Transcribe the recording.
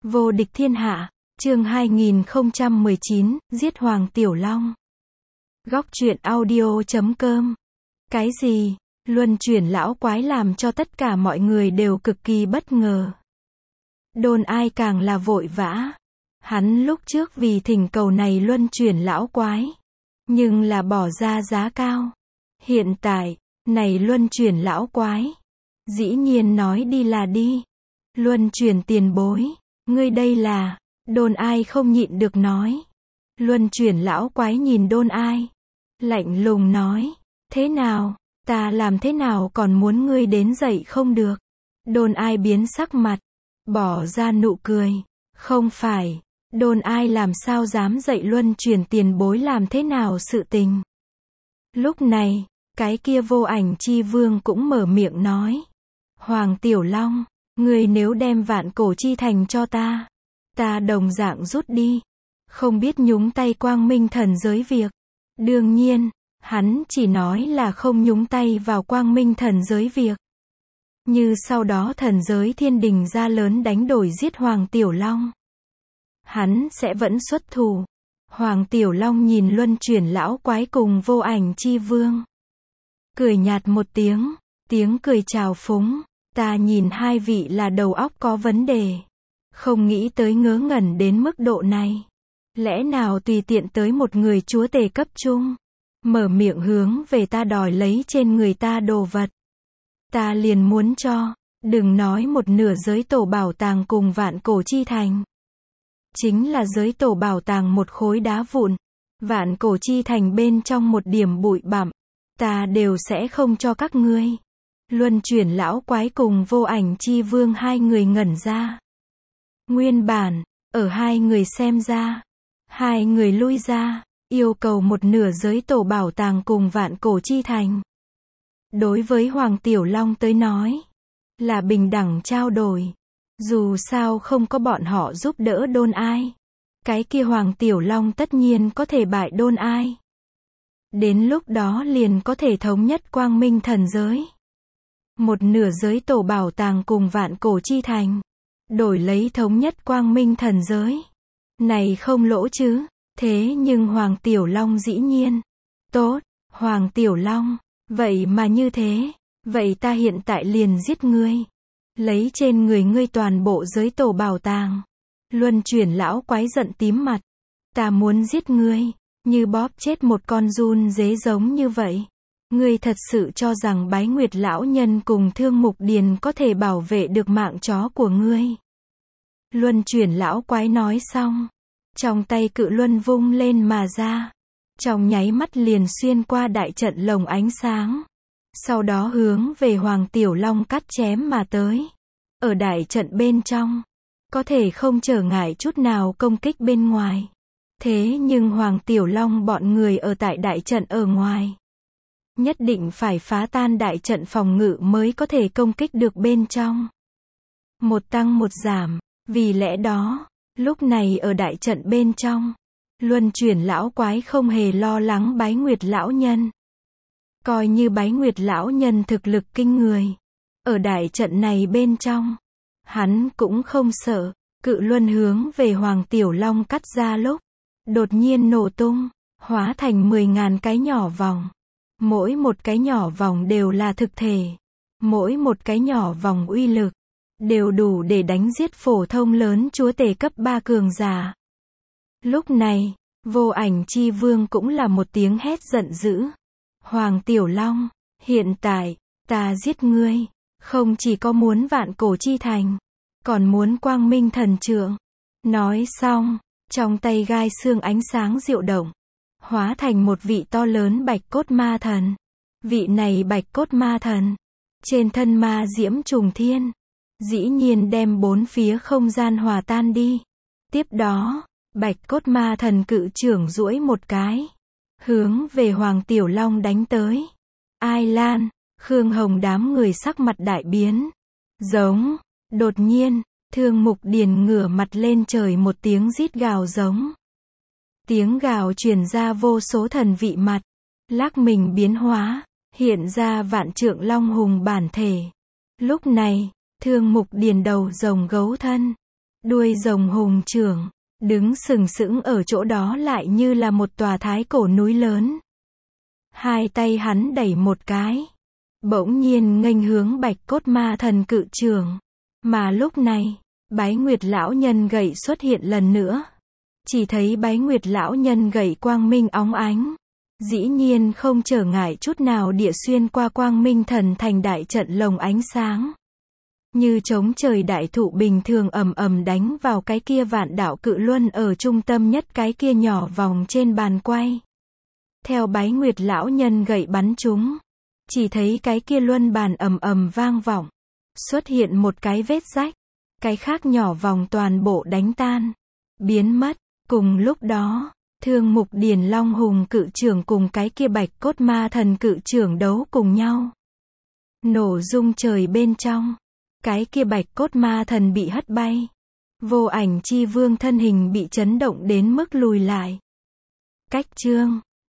Vô địch thiên hạ, chương 2019, giết Hoàng Tiểu Long. Góc truyện audio.com. Cái gì? Luân chuyển lão quái làm cho tất cả mọi người đều cực kỳ bất ngờ. Đồn Ai càng là vội vã. Hắn lúc trước vì thỉnh cầu này luân chuyển lão quái, nhưng là bỏ ra giá cao. Hiện tại, này luân chuyển lão quái, dĩ nhiên nói đi là đi. Luân chuyển tiền bối, ngươi đây là, Đồn Ai không nhịn được nói. Luân chuyển lão quái nhìn Đồn Ai, lạnh lùng nói, thế nào, ta làm thế nào còn muốn ngươi đến dậy không được. Đồn Ai biến sắc mặt, bỏ ra nụ cười, không phải, Đồn Ai làm sao dám dậy luân chuyển tiền bối làm thế nào sự tình. Lúc này, cái kia Vô Ảnh Chi Vương cũng mở miệng nói, Hoàng Tiểu Long, ngươi nếu đem Vạn Cổ Chi Thành cho ta, ta đồng dạng rút đi, không biết nhúng tay Quang Minh thần giới việc. Đương nhiên, hắn chỉ nói là không nhúng tay vào Quang Minh thần giới việc. Như sau đó thần giới thiên đình ra lớn đánh đổi giết Hoàng Tiểu Long, hắn sẽ vẫn xuất thủ. Hoàng Tiểu Long nhìn luân chuyển lão quái cùng Vô Ảnh Chi Vương, cười nhạt một tiếng, tiếng cười trào phúng, ta nhìn hai vị là đầu óc có vấn đề, không nghĩ tới ngớ ngẩn đến mức độ này. Lẽ nào tùy tiện tới một người chúa tể cấp trung, mở miệng hướng về ta đòi lấy trên người ta đồ vật, ta liền muốn cho, đừng nói một nửa giới tổ bảo tàng cùng Vạn Cổ Chi Thành. Chính là giới tổ bảo tàng một khối đá vụn, Vạn Cổ Chi Thành bên trong một điểm bụi bặm, ta đều sẽ không cho các ngươi. Luân chuyển lão quái cùng Vô Ảnh Chi Vương hai người ngẩn ra. Nguyên bản, ở hai người xem ra, hai người lui ra, yêu cầu một nửa giới tổ bảo tàng cùng Vạn Cổ Chi Thành. Đối với Hoàng Tiểu Long tới nói, là bình đẳng trao đổi. Dù sao không có bọn họ giúp đỡ Đồn Ai, cái kia Hoàng Tiểu Long tất nhiên có thể bại Đồn Ai. Đến lúc đó liền có thể thống nhất Quang Minh thần giới. Một nửa giới tổ bảo tàng cùng Vạn Cổ Chi Thành, đổi lấy thống nhất Quang Minh thần giới. Này không lỗ chứ? Thế nhưng Hoàng Tiểu Long dĩ nhiên, tốt, Hoàng Tiểu Long, vậy mà như thế, vậy ta hiện tại liền giết ngươi, lấy trên người ngươi toàn bộ giới tổ bảo tàng. Luân chuyển lão quái giận tím mặt, ta muốn giết ngươi, như bóp chết một con giun dế giống như vậy. Ngươi thật sự cho rằng Bái Nguyệt lão nhân cùng Thương Mục Điền có thể bảo vệ được mạng chó của ngươi? Luân chuyển lão quái nói xong, trong tay cự luân vung lên mà ra, trong nháy mắt liền xuyên qua đại trận lồng ánh sáng, sau đó hướng về Hoàng Tiểu Long cắt chém mà tới. Ở đại trận bên trong, có thể không trở ngại chút nào công kích bên ngoài. Thế nhưng Hoàng Tiểu Long bọn người ở tại đại trận ở ngoài, nhất định phải phá tan đại trận phòng ngự mới có thể công kích được bên trong. Một tăng một giảm, vì lẽ đó, lúc này ở đại trận bên trong, luân chuyển lão quái không hề lo lắng Bái Nguyệt lão nhân. Coi như Bái Nguyệt lão nhân thực lực kinh người, ở đại trận này bên trong, hắn cũng không sợ. Cự luân hướng về Hoàng Tiểu Long cắt ra lúc, đột nhiên nổ tung, hóa thành 10.000 cái nhỏ vòng. Mỗi một cái nhỏ vòng đều là thực thể, mỗi một cái nhỏ vòng uy lực đều đủ để đánh giết phổ thông lớn chúa tể cấp 3 cường giả. Lúc này, Vô Ảnh Chi Vương cũng là một tiếng hét giận dữ. Hoàng Tiểu Long, hiện tại, ta giết ngươi, không chỉ có muốn Vạn Cổ Chi Thành, còn muốn Quang Minh thần trượng. Nói xong, trong tay gai xương ánh sáng diệu động, hóa thành một vị to lớn bạch cốt ma thần. Vị này bạch cốt ma thần, trên thân ma diễm trùng thiên, dĩ nhiên đem bốn phía không gian hòa tan đi. Tiếp đó, bạch cốt ma thần cự trưởng duỗi một cái, hướng về Hoàng Tiểu Long đánh tới. Ai Lan, Khương Hồng đám người sắc mặt đại biến. Giống, đột nhiên, Thương Mục Điền ngửa mặt lên trời một tiếng rít gào giống. Tiếng gào truyền ra vô số thần vị mặt, lắc mình biến hóa, hiện ra vạn trượng long hùng bản thể. Lúc này, Thương Mục Điền đầu rồng gấu thân, Đuôi rồng hùng trưởng, đứng sừng sững ở chỗ đó lại như là một tòa thái cổ núi lớn. Hai tay hắn đẩy một cái, bỗng nhiên nghênh hướng Bạch Cốt Ma Thần cự trưởng. Mà lúc này, Bái Nguyệt lão nhân gậy xuất hiện lần nữa. Chỉ thấy Bái Nguyệt lão nhân gậy quang minh óng ánh, dĩ nhiên không trở ngại chút nào địa xuyên qua Quang Minh Thần Thành đại trận lồng ánh sáng. Như chống trời đại thụ bình thường ầm ầm đánh vào cái kia vạn đạo cự luân ở trung tâm nhất cái kia nhỏ vòng trên bàn quay. Theo Bái Nguyệt lão nhân gậy bắn chúng, chỉ thấy cái kia luân bàn ầm ầm vang vọng, xuất hiện một cái vết rách, cái khác nhỏ vòng toàn bộ đánh tan, biến mất. Cùng lúc đó, Thương Mục Điền Long Hùng cự trưởng cùng cái kia Bạch Cốt Ma Thần cự trưởng đấu cùng nhau. Nổ rung trời bên trong, cái kia Bạch Cốt Ma Thần bị hất bay. Vô Ảnh Chi Vương thân hình bị chấn động đến mức lùi lại. Cách chương